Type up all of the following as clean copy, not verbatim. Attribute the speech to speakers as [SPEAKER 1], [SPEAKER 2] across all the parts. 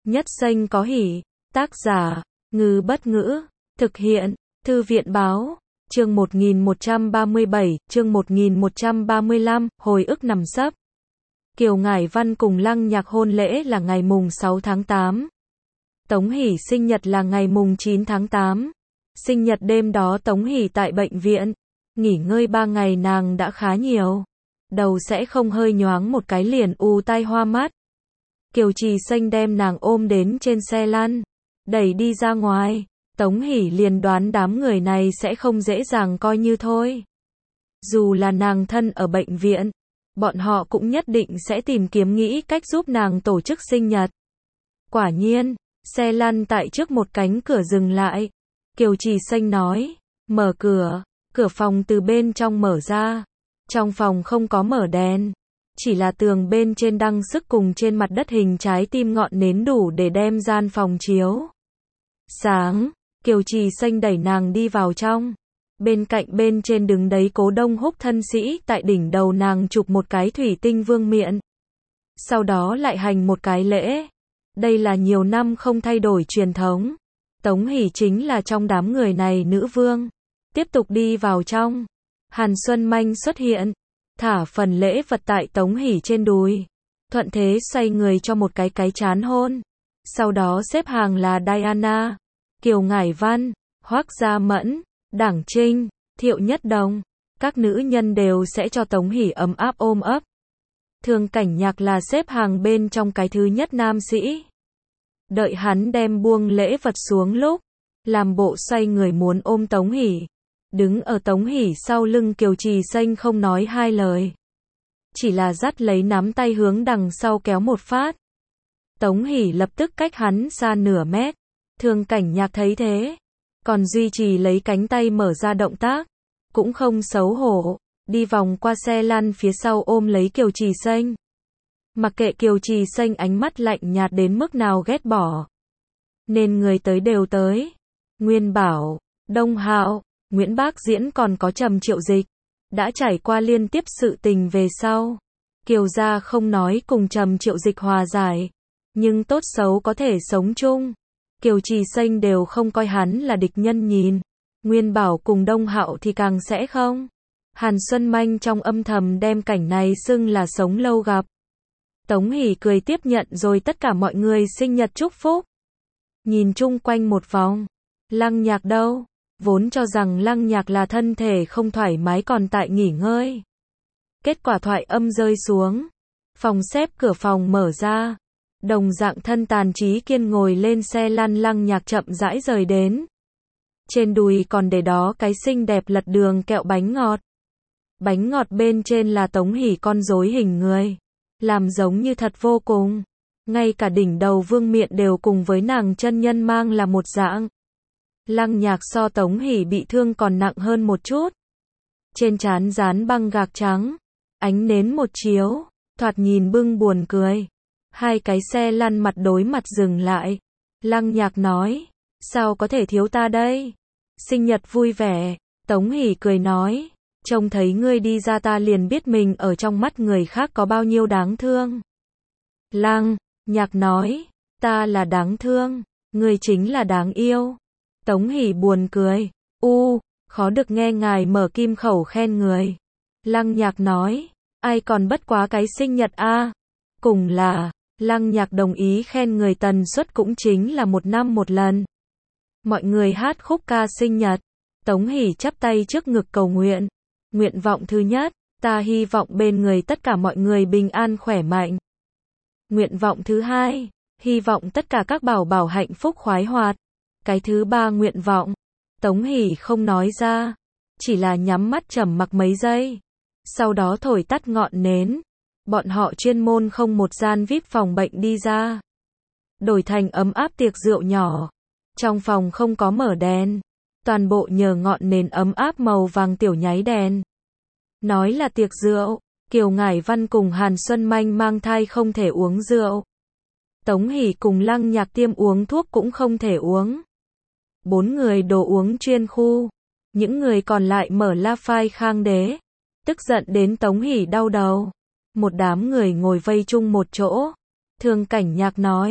[SPEAKER 1] Nhất xanh có hỉ. Tác giả, Ngư Bất Ngữ. Thực hiện, Thư viện Báo. Chương 1137, chương 1135, hồi ức nằm sấp. Kiều Ngải Văn cùng Lăng Nhạc hôn lễ là ngày mùng 6 tháng 8. Tống Hỷ sinh nhật là ngày mùng 9 tháng 8. Sinh nhật đêm đó Tống Hỷ tại bệnh viện. Nghỉ ngơi 3 ngày nàng đã khá nhiều. Đầu sẽ không hơi nhoáng một cái liền u tai hoa mắt. Kiều Trì Xanh đem nàng ôm đến trên xe lăn, đẩy đi ra ngoài. Tống Hỷ liền đoán đám người này sẽ không dễ dàng coi như thôi. Dù là nàng thân ở bệnh viện, bọn họ cũng nhất định sẽ tìm kiếm nghĩ cách giúp nàng tổ chức sinh nhật. Quả nhiên, xe lăn tại trước một cánh cửa dừng lại. Kiều Trì Xanh nói, mở cửa. Cửa phòng từ bên trong mở ra. Trong phòng không có mở đèn, chỉ là tường bên trên đăng sức cùng trên mặt đất hình trái tim ngọn nến đủ để đem gian phòng chiếu sáng. Kiều Trì Xanh đẩy nàng đi vào trong. Bên cạnh bên trên đứng đấy Cố Đông Húc thân sĩ, tại đỉnh đầu nàng chụp một cái thủy tinh vương miện. Sau đó lại hành một cái lễ. Đây là nhiều năm không thay đổi truyền thống. Tống Hỷ chính là trong đám người này nữ vương. Tiếp tục đi vào trong. Hàn Xuân Manh xuất hiện, thả phần lễ vật tại Tống Hỷ trên đùi. Thuận thế xoay người cho một cái trán hôn. Sau đó xếp hàng là Diana, Kiều Ngải Văn, Hoắc Gia Mẫn, Đảng Trinh, Thiệu Nhất Đồng. Các nữ nhân đều sẽ cho Tống Hỷ ấm áp ôm ấp. Thường Cảnh Nhạc là xếp hàng bên trong cái thứ nhất nam sĩ. Đợi hắn đem buông lễ vật xuống lúc, làm bộ xoay người muốn ôm Tống Hỷ. Đứng ở Tống Hỷ sau lưng Kiều Trì Xanh không nói hai lời. Chỉ là dắt lấy nắm tay hướng đằng sau kéo một phát. Tống Hỷ lập tức cách hắn xa nửa mét. Thường Cảnh Nhạc thấy thế, còn duy trì lấy cánh tay mở ra động tác. Cũng không xấu hổ, đi vòng qua xe lăn phía sau ôm lấy Kiều Trì Xanh. Mặc kệ Kiều Trì Xanh ánh mắt lạnh nhạt đến mức nào ghét bỏ. Nên người tới đều tới. Nguyên Bảo, Đông Hạo, Nguyễn Bác Diễn còn có Trầm Triệu Dịch. Đã trải qua liên tiếp sự tình về sau. Kiều gia không nói cùng Trầm Triệu Dịch hòa giải. Nhưng tốt xấu có thể sống chung. Kiều Trì Xanh đều không coi hắn là địch nhân nhìn. Nguyên Bảo cùng Đông Hạo thì càng sẽ không. Hàn Xuân Manh trong âm thầm đem cảnh này xưng là sống lâu gặp. Tống Hỷ cười tiếp nhận rồi tất cả mọi người sinh nhật chúc phúc. Nhìn chung quanh một vòng. Lăng Nhạc đâu? Vốn cho rằng Lăng Nhạc là thân thể không thoải mái còn tại nghỉ ngơi. Kết quả thoại âm rơi xuống. Phòng xếp cửa phòng mở ra. Đồng dạng thân tàn Trí Kiên ngồi lên xe lăn Lăng Nhạc chậm rãi rời đến. Trên đùi còn để đó cái xinh đẹp lật đường kẹo bánh ngọt. Bánh ngọt bên trên là Tống Hỷ con rối hình người. Làm giống như thật vô cùng. Ngay cả đỉnh đầu vương miện đều cùng với nàng chân nhân mang là một dạng. Lăng Nhạc so Tống Hỷ bị thương còn nặng hơn một chút. Trên trán dán băng gạc trắng. Ánh nến một chiếu, thoạt nhìn bưng buồn cười. Hai cái xe lăn mặt đối mặt dừng lại. Lăng Nhạc nói, sao có thể thiếu ta đây? Sinh nhật vui vẻ. Tống Hỷ cười nói, trông thấy ngươi đi ra ta liền biết mình ở trong mắt người khác có bao nhiêu đáng thương. Lăng Nhạc nói, ta là đáng thương, ngươi chính là đáng yêu. Tống Hỷ buồn cười, khó được nghe ngài mở kim khẩu khen người. Lăng Nhạc nói, ai còn bất quá cái sinh nhật a. Cùng là, Lăng Nhạc đồng ý khen người tần suất cũng chính là 1 năm 1 lần. Mọi người hát khúc ca sinh nhật. Tống Hỷ chắp tay trước ngực cầu nguyện. Nguyện vọng thứ nhất, ta hy vọng bên người tất cả mọi người bình an khỏe mạnh. Nguyện vọng thứ hai, hy vọng tất cả các bảo bảo hạnh phúc khoái hoạt. Cái thứ ba nguyện vọng, Tống Hỷ không nói ra, chỉ là nhắm mắt trầm mặc mấy giây. Sau đó thổi tắt ngọn nến. Bọn họ chuyên môn không một gian VIP phòng bệnh đi ra. Đổi thành ấm áp tiệc rượu nhỏ. Trong phòng không có mở đèn. Toàn bộ nhờ ngọn nến ấm áp màu vàng tiểu nháy đèn. Nói là tiệc rượu, Kiều Ngải Văn cùng Hàn Xuân Manh mang thai không thể uống rượu. Tống Hỷ cùng Lăng Nhạc tiêm uống thuốc cũng không thể uống. 4 người đồ uống chuyên khu. Những người còn lại mở la phai khang đế. Tức giận đến Tống Hỷ đau đầu. Một đám người ngồi vây chung một chỗ. Thường Cảnh Nhạc nói,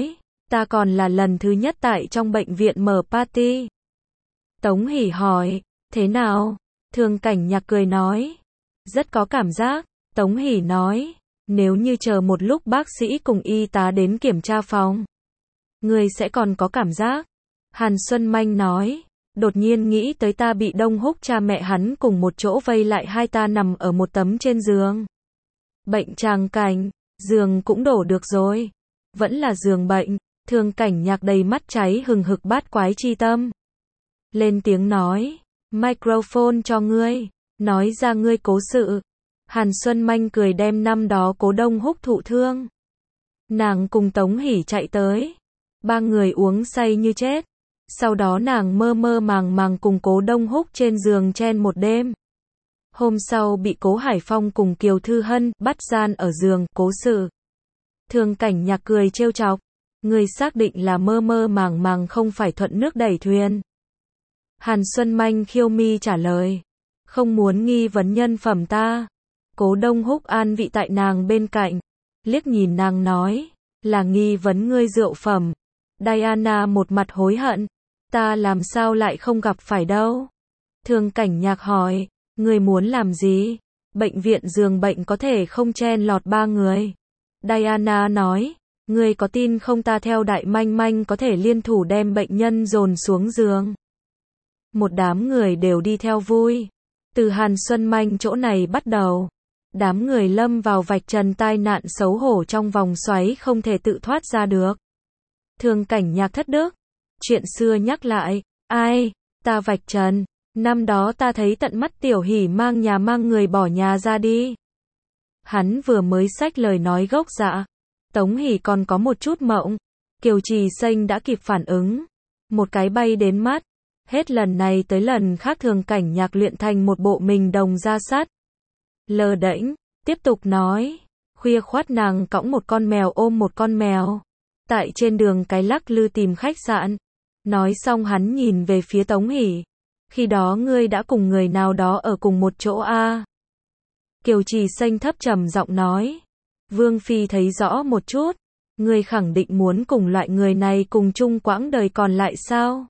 [SPEAKER 1] Ta còn là lần thứ nhất tại trong bệnh viện mở party. Tống Hỷ hỏi, thế nào? Thường Cảnh Nhạc cười nói, rất có cảm giác. Tống Hỷ nói, nếu như chờ một lúc bác sĩ cùng y tá đến kiểm tra phòng, người sẽ còn có cảm giác. Hàn Xuân Manh nói, đột nhiên nghĩ tới ta bị Đông Húc cha mẹ hắn cùng một chỗ vây lại, hai ta nằm ở một tấm trên giường. Bệnh tràng cảnh, giường cũng đổ được rồi. Vẫn là giường bệnh. Thường Cảnh Nhạc đầy mắt cháy hừng hực bát quái chi tâm. Lên tiếng nói, microphone cho ngươi, nói ra ngươi cố sự. Hàn Xuân Manh cười đem năm đó Cố Đông Húc thụ thương. Nàng cùng Tống Hỷ chạy tới. Ba người uống say như chết. Sau đó nàng mơ mơ màng màng cùng Cố Đông Húc trên giường chen một đêm. Hôm sau bị Cố Hải Phong cùng Kiều Thư Hân bắt gian ở giường, cố sự. Thường Cảnh Nhạc cười trêu chọc. Người xác định là mơ mơ màng màng không phải thuận nước đẩy thuyền. Hàn Xuân Manh khiêu mi trả lời. Không muốn nghi vấn nhân phẩm ta. Cố Đông Húc an vị tại nàng bên cạnh. Liếc nhìn nàng nói. Là nghi vấn ngươi rượu phẩm. Diana một mặt hối hận. Ta làm sao lại không gặp phải đâu. Thường Cảnh Nhạc hỏi. Ngươi muốn làm gì? Bệnh viện giường bệnh có thể không chen lọt ba người. Diana nói. Ngươi có tin không, ta theo Đại Manh Manh có thể liên thủ đem bệnh nhân dồn xuống giường. Một đám người đều đi theo vui. Từ Hàn Xuân Manh chỗ này bắt đầu. Đám người lâm vào vạch trần tai nạn xấu hổ trong vòng xoáy không thể tự thoát ra được. Thường Cảnh Nhạc thất đức. Chuyện xưa nhắc lại. Ai? Ta vạch trần. Năm đó ta thấy tận mắt Tiểu Hỷ mang người bỏ nhà ra đi. Hắn vừa mới xách lời nói gốc dạ. Tống Hỷ còn có một chút mộng. Kiều Trì Xanh đã kịp phản ứng. Một cái bay đến mắt. Hết lần này tới lần khác Thường Cảnh Nhạc luyện thành một bộ mình đồng ra sắt. Lờ đễnh, tiếp tục nói. Khuya khoắt nàng cõng một con mèo ôm một con mèo. Tại trên đường cái lắc lư tìm khách sạn. Nói xong hắn nhìn về phía Tống Hỷ. Khi đó ngươi đã cùng người nào đó ở cùng một chỗ a? Kiều Trì Xanh thấp trầm giọng nói. Vương Phi thấy rõ một chút. Ngươi khẳng định muốn cùng loại người này cùng chung quãng đời còn lại sao?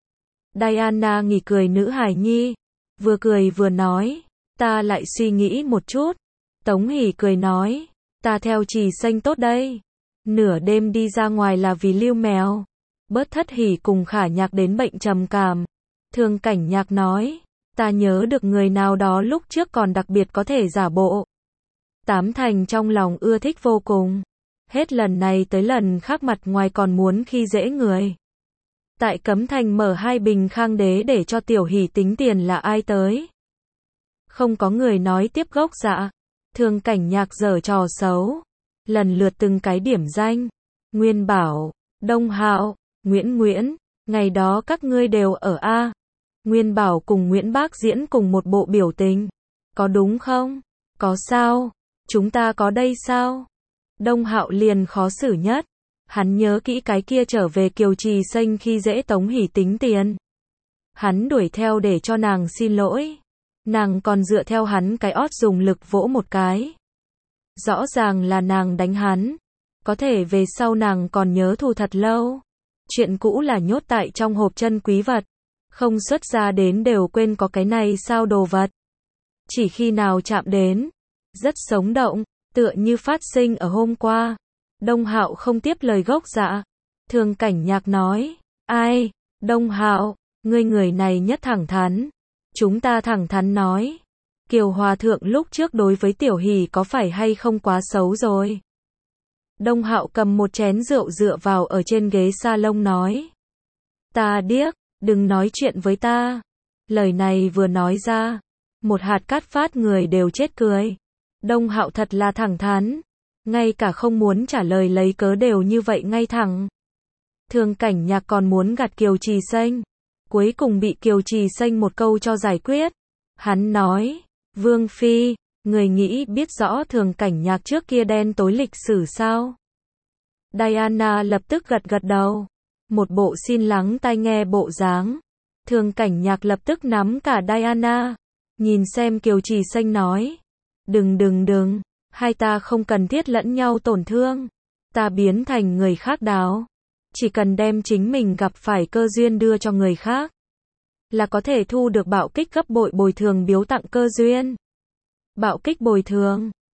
[SPEAKER 1] Diana nghỉ cười nữ hài nhi. Vừa cười vừa nói. Ta lại suy nghĩ một chút. Tống Hỷ cười nói. Ta theo Trì Xanh tốt đây. Nửa đêm đi ra ngoài là vì lưu mèo. Bớt Thất Hỷ cùng Khả Nhạc đến bệnh trầm cảm. Thường Cảnh Nhạc nói. Ta nhớ được người nào đó lúc trước còn đặc biệt có thể giả bộ. Tám Thành trong lòng ưa thích vô cùng. Hết lần này tới lần khác mặt ngoài còn muốn khi dễ người. Tại Cấm Thành mở 2 bình Khang Đế để cho Tiểu Hỷ tính tiền là ai tới? Không có người nói tiếp gốc dạ. Thường Cảnh Nhạc giở trò xấu. Lần lượt từng cái điểm danh. Nguyên Bảo, Đông Hạo, Nguyễn, ngày đó các ngươi đều ở A. Nguyên Bảo cùng Nguyễn Bác diễn cùng một bộ biểu tình. Có đúng không? Có sao? Chúng ta có đây sao? Đông Hạo liền khó xử nhất. Hắn nhớ kỹ cái kia trở về Kiều Trì Xanh khi dễ Tống Hỷ tính tiền. Hắn đuổi theo để cho nàng xin lỗi. Nàng còn dựa theo hắn cái ót dùng lực vỗ một cái. Rõ ràng là nàng đánh hắn. Có thể về sau nàng còn nhớ thù thật lâu. Chuyện cũ là nhốt tại trong hộp chân quý vật. Không xuất ra đến đều quên có cái này sao đồ vật. Chỉ khi nào chạm đến. Rất sống động, tựa như phát sinh ở hôm qua. Đông Hạo không tiếp lời gốc dạ. Thường Cảnh Nhạc nói. Ai? Đông Hạo, ngươi người này nhất thẳng thắn. Chúng ta thẳng thắn nói. Kiều Hòa Thượng lúc trước đối với Tiểu Hỷ có phải hay không quá xấu rồi? Đông Hạo cầm một chén rượu dựa vào ở trên ghế salon nói. Ta điếc, đừng nói chuyện với ta. Lời này vừa nói ra. Một hạt cát phát người đều chết cười. Đông Hạo thật là thẳng thắn. Ngay cả không muốn trả lời lấy cớ đều như vậy ngay thẳng. Thường Cảnh Nhạc còn muốn gạt Kiều Trì Xanh. Cuối cùng bị Kiều Trì Xanh một câu cho giải quyết. Hắn nói. Vương Phi, người nghĩ biết rõ Thường Cảnh Nhạc trước kia đen tối lịch sử sao? Diana lập tức gật đầu. Một bộ xin lắng tai nghe bộ dáng. Thường Cảnh Nhạc lập tức nắm cả Diana. Nhìn xem Kiều Trì Xanh nói. Đừng. Hai ta không cần thiết lẫn nhau tổn thương. Ta biến thành người khác đáo. Chỉ cần đem chính mình gặp phải cơ duyên đưa cho người khác, là có thể thu được bạo kích gấp bội bồi thường biếu tặng cơ duyên. Bạo kích bồi thường.